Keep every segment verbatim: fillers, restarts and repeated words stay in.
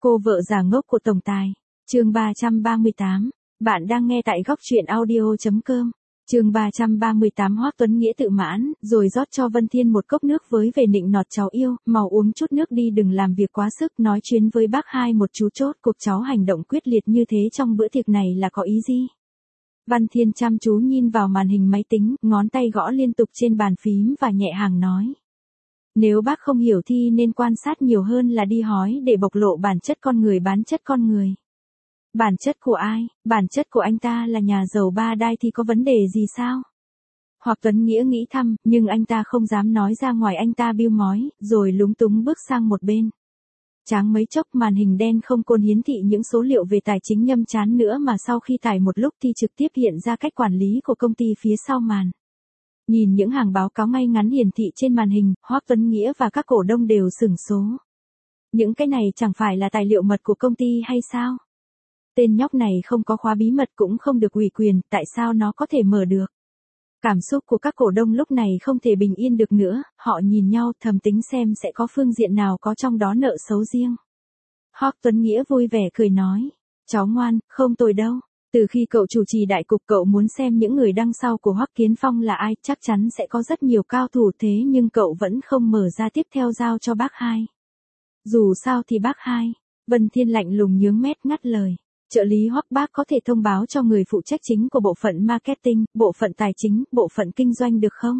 Cô vợ già ngốc của tổng tài. Chương ba trăm ba mươi tám. Bạn đang nghe tại góc truyện audio chấm com. Chương ba trăm ba mươi tám. Hoắc Tuấn Nghĩa tự mãn, rồi rót cho Vân Thiên một cốc nước với về nịnh nọt cháu yêu, mau uống chút nước đi, đừng làm việc quá sức, nói chuyến với bác hai một chú chốt cuộc cháu hành động quyết liệt như thế trong bữa tiệc này là có ý gì? Văn Thiên chăm chú nhìn vào màn hình máy tính, ngón tay gõ liên tục trên bàn phím và nhẹ nhàng nói. Nếu bác không hiểu thì nên quan sát nhiều hơn là đi hói để bộc lộ bản chất con người, bản chất con người. Bản chất của ai? Bản chất của anh ta là nhà giàu ba đai thì có vấn đề gì sao? Hoắc Tuấn Nghĩa nghĩ thầm, nhưng anh ta không dám nói ra ngoài, anh ta bĩu môi, rồi lúng túng bước sang một bên. Tráng mấy chốc màn hình đen không còn hiển thị những số liệu về tài chính nhâm chán nữa, mà sau khi tải một lúc thì trực tiếp hiện ra cách quản lý của công ty phía sau màn. Nhìn những hàng báo cáo ngay ngắn hiển thị trên màn hình, Hoắc Tuấn Nghĩa và các cổ đông đều sửng số. Những cái này chẳng phải là tài liệu mật của công ty hay sao? Tên nhóc này không có khóa bí mật cũng không được ủy quyền, tại sao nó có thể mở được? Cảm xúc của các cổ đông lúc này không thể bình yên được nữa, họ nhìn nhau thầm tính xem sẽ có phương diện nào có trong đó nợ xấu riêng. Hoắc Tuấn Nghĩa vui vẻ cười nói, cháu ngoan, không tồi đâu. Từ khi cậu chủ trì đại cục, cậu muốn xem những người đằng sau của Hoắc Kiến Phong là ai, chắc chắn sẽ có rất nhiều cao thủ, thế nhưng cậu vẫn không mở ra tiếp theo giao cho bác hai. Dù sao thì bác hai, Vân Thiên lạnh lùng nhướng mép ngắt lời. Trợ lý Hoắc, bác có thể thông báo cho người phụ trách chính của bộ phận marketing, bộ phận tài chính, bộ phận kinh doanh được không?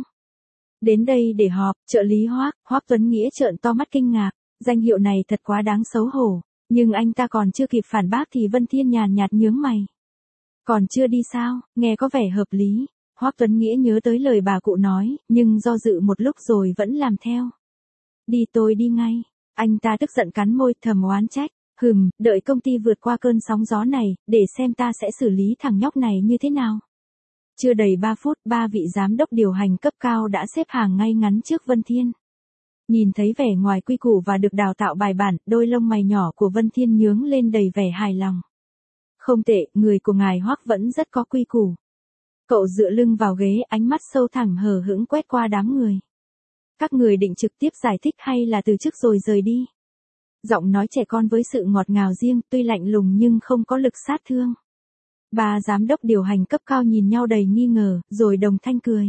Đến đây để họp, trợ lý Hoắc. Hoắc Tuấn Nghĩa trợn to mắt kinh ngạc, danh hiệu này thật quá đáng xấu hổ, nhưng anh ta còn chưa kịp phản bác thì Vân Thiên nhàn nhạt nhướng mày. Còn chưa đi sao, nghe có vẻ hợp lý. Hoắc Tuấn Nghĩa nhớ tới lời bà cụ nói, nhưng do dự một lúc rồi vẫn làm theo. Đi, tôi đi ngay. Anh ta tức giận cắn môi thầm oán trách. Hừm, đợi công ty vượt qua cơn sóng gió này, để xem ta sẽ xử lý thằng nhóc này như thế nào. Chưa đầy ba phút, ba vị giám đốc điều hành cấp cao đã xếp hàng ngay ngắn trước Vân Thiên. Nhìn thấy vẻ ngoài quy củ và được đào tạo bài bản, đôi lông mày nhỏ của Vân Thiên nhướng lên đầy vẻ hài lòng. Không tệ, người của ngài Hoắc vẫn rất có quy củ. Cậu dựa lưng vào ghế, ánh mắt sâu thẳm hờ hững quét qua đám người. Các người định trực tiếp giải thích hay là từ chức rồi rời đi? Giọng nói trẻ con với sự ngọt ngào riêng, tuy lạnh lùng nhưng không có lực sát thương. Ba giám đốc điều hành cấp cao nhìn nhau đầy nghi ngờ, rồi đồng thanh cười.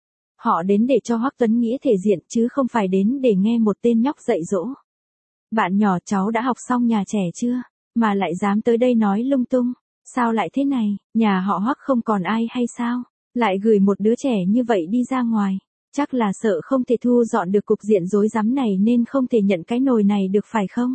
Họ đến để cho Hoắc Tuấn Nghĩa thể diện chứ không phải đến để nghe một tên nhóc dạy dỗ. Bạn nhỏ, cháu đã học xong nhà trẻ chưa? Mà lại dám tới đây nói lung tung. Sao lại thế này, nhà họ Hoắc không còn ai hay sao? Lại gửi một đứa trẻ như vậy đi ra ngoài. Chắc là sợ không thể thu dọn được cục diện rối rắm này nên không thể nhận cái nồi này được phải không?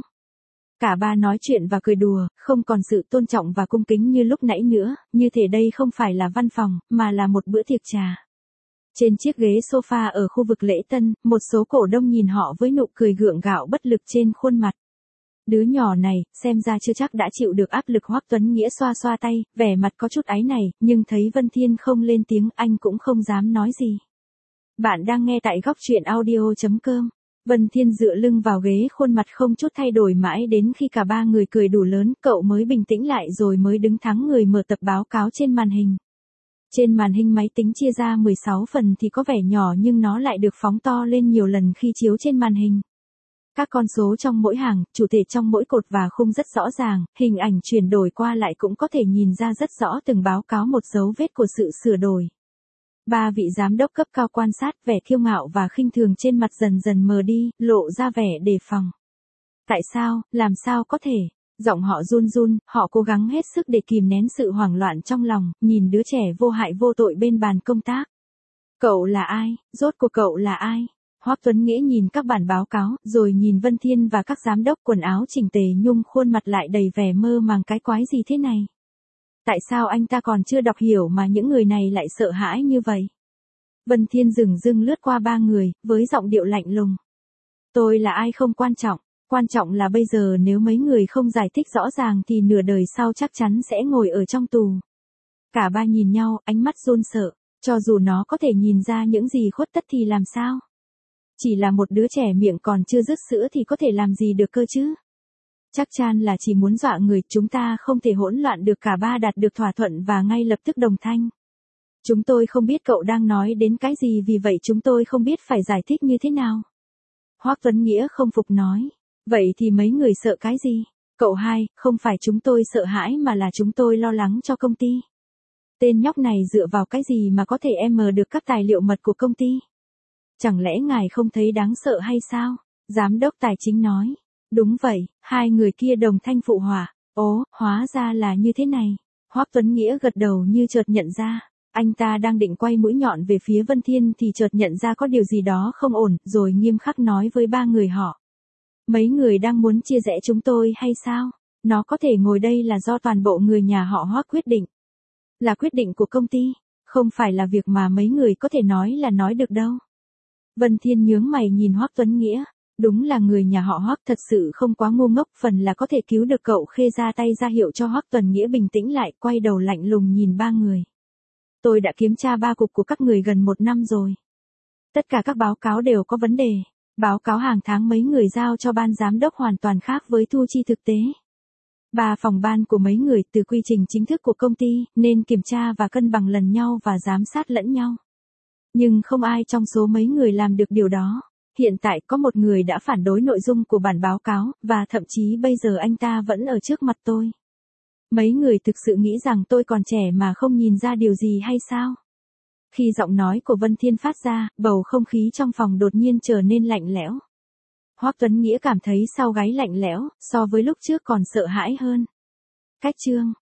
Cả ba nói chuyện và cười đùa, không còn sự tôn trọng và cung kính như lúc nãy nữa, như thể đây không phải là văn phòng, mà là một bữa tiệc trà. Trên chiếc ghế sofa ở khu vực lễ tân, một số cổ đông nhìn họ với nụ cười gượng gạo bất lực trên khuôn mặt. Đứa nhỏ này, xem ra chưa chắc đã chịu được áp lực. Hoắc Tuấn Nghĩa xoa xoa tay, vẻ mặt có chút áy này, nhưng thấy Vân Thiên không lên tiếng, anh cũng không dám nói gì. Bạn đang nghe tại góc truyện audio chấm com. Vân Thiên dựa lưng vào ghế, khuôn mặt không chút thay đổi mãi đến khi cả ba người cười đủ lớn, cậu mới bình tĩnh lại rồi mới đứng thẳng người mở tập báo cáo trên màn hình. Trên màn hình máy tính chia ra mười sáu phần thì có vẻ nhỏ nhưng nó lại được phóng to lên nhiều lần khi chiếu trên màn hình. Các con số trong mỗi hàng, chủ thể trong mỗi cột và khung rất rõ ràng, hình ảnh chuyển đổi qua lại cũng có thể nhìn ra rất rõ từng báo cáo một dấu vết của sự sửa đổi. Ba vị giám đốc cấp cao quan sát, vẻ kiêu ngạo và khinh thường trên mặt dần dần mờ đi, lộ ra vẻ đề phòng. Tại sao, làm sao có thể? Giọng họ run run, họ cố gắng hết sức để kìm nén sự hoảng loạn trong lòng, nhìn đứa trẻ vô hại vô tội bên bàn công tác. Cậu là ai? Rốt cuộc cậu là ai? Hoắc Tuấn Nghĩa nhìn các bản báo cáo, rồi nhìn Vân Thiên và các giám đốc, quần áo chỉnh tề nhung khuôn mặt lại đầy vẻ mơ màng, cái quái gì thế này? Tại sao anh ta còn chưa đọc hiểu mà những người này lại sợ hãi như vậy? Vân Thiên dừng dưng lướt qua ba người, với giọng điệu lạnh lùng. Tôi là ai không quan trọng, quan trọng là bây giờ nếu mấy người không giải thích rõ ràng thì nửa đời sau chắc chắn sẽ ngồi ở trong tù. Cả ba nhìn nhau, ánh mắt run sợ, cho dù nó có thể nhìn ra những gì khuất tất thì làm sao? Chỉ là một đứa trẻ miệng còn chưa dứt sữa thì có thể làm gì được cơ chứ? Chắc chắn là chỉ muốn dọa người, chúng ta không thể hỗn loạn được. Cả ba đạt được thỏa thuận và ngay lập tức đồng thanh. Chúng tôi không biết cậu đang nói đến cái gì, vì vậy chúng tôi không biết phải giải thích như thế nào. Hoắc Tuấn Nghĩa không phục nói. Vậy thì mấy người sợ cái gì? Cậu hai, không phải chúng tôi sợ hãi mà là chúng tôi lo lắng cho công ty. Tên nhóc này dựa vào cái gì mà có thể em mờ được các tài liệu mật của công ty? Chẳng lẽ ngài không thấy đáng sợ hay sao? Giám đốc tài chính nói. Đúng vậy, hai người kia đồng thanh phụ họa. Ố, hóa ra là như thế này. Hoắc Tuấn Nghĩa gật đầu như chợt nhận ra. Anh ta đang định quay mũi nhọn về phía Vân Thiên thì chợt nhận ra có điều gì đó không ổn, rồi nghiêm khắc nói với ba người họ. Mấy người đang muốn chia rẽ chúng tôi hay sao? Nó có thể ngồi đây là do toàn bộ người nhà họ Hoắc quyết định. Là quyết định của công ty, không phải là việc mà mấy người có thể nói là nói được đâu. Vân Thiên nhướng mày nhìn Hoắc Tuấn Nghĩa. Đúng là người nhà họ Hoắc thật sự không quá ngu ngốc, phần là có thể cứu được cậu Khê ra tay ra hiệu cho Hoắc Tuấn Nghĩa bình tĩnh lại, quay đầu lạnh lùng nhìn ba người. Tôi đã kiểm tra ba cục của các người gần một năm rồi. Tất cả các báo cáo đều có vấn đề. Báo cáo hàng tháng mấy người giao cho ban giám đốc hoàn toàn khác với thu chi thực tế. Ba phòng ban của mấy người từ quy trình chính thức của công ty nên kiểm tra và cân bằng lần nhau và giám sát lẫn nhau. Nhưng không ai trong số mấy người làm được điều đó. Hiện tại có một người đã phản đối nội dung của bản báo cáo, và thậm chí bây giờ anh ta vẫn ở trước mặt tôi. Mấy người thực sự nghĩ rằng tôi còn trẻ mà không nhìn ra điều gì hay sao? Khi giọng nói của Vân Thiên phát ra, bầu không khí trong phòng đột nhiên trở nên lạnh lẽo. Hoắc Tuấn Nghĩa cảm thấy sau gáy lạnh lẽo, so với lúc trước còn sợ hãi hơn. Cách chương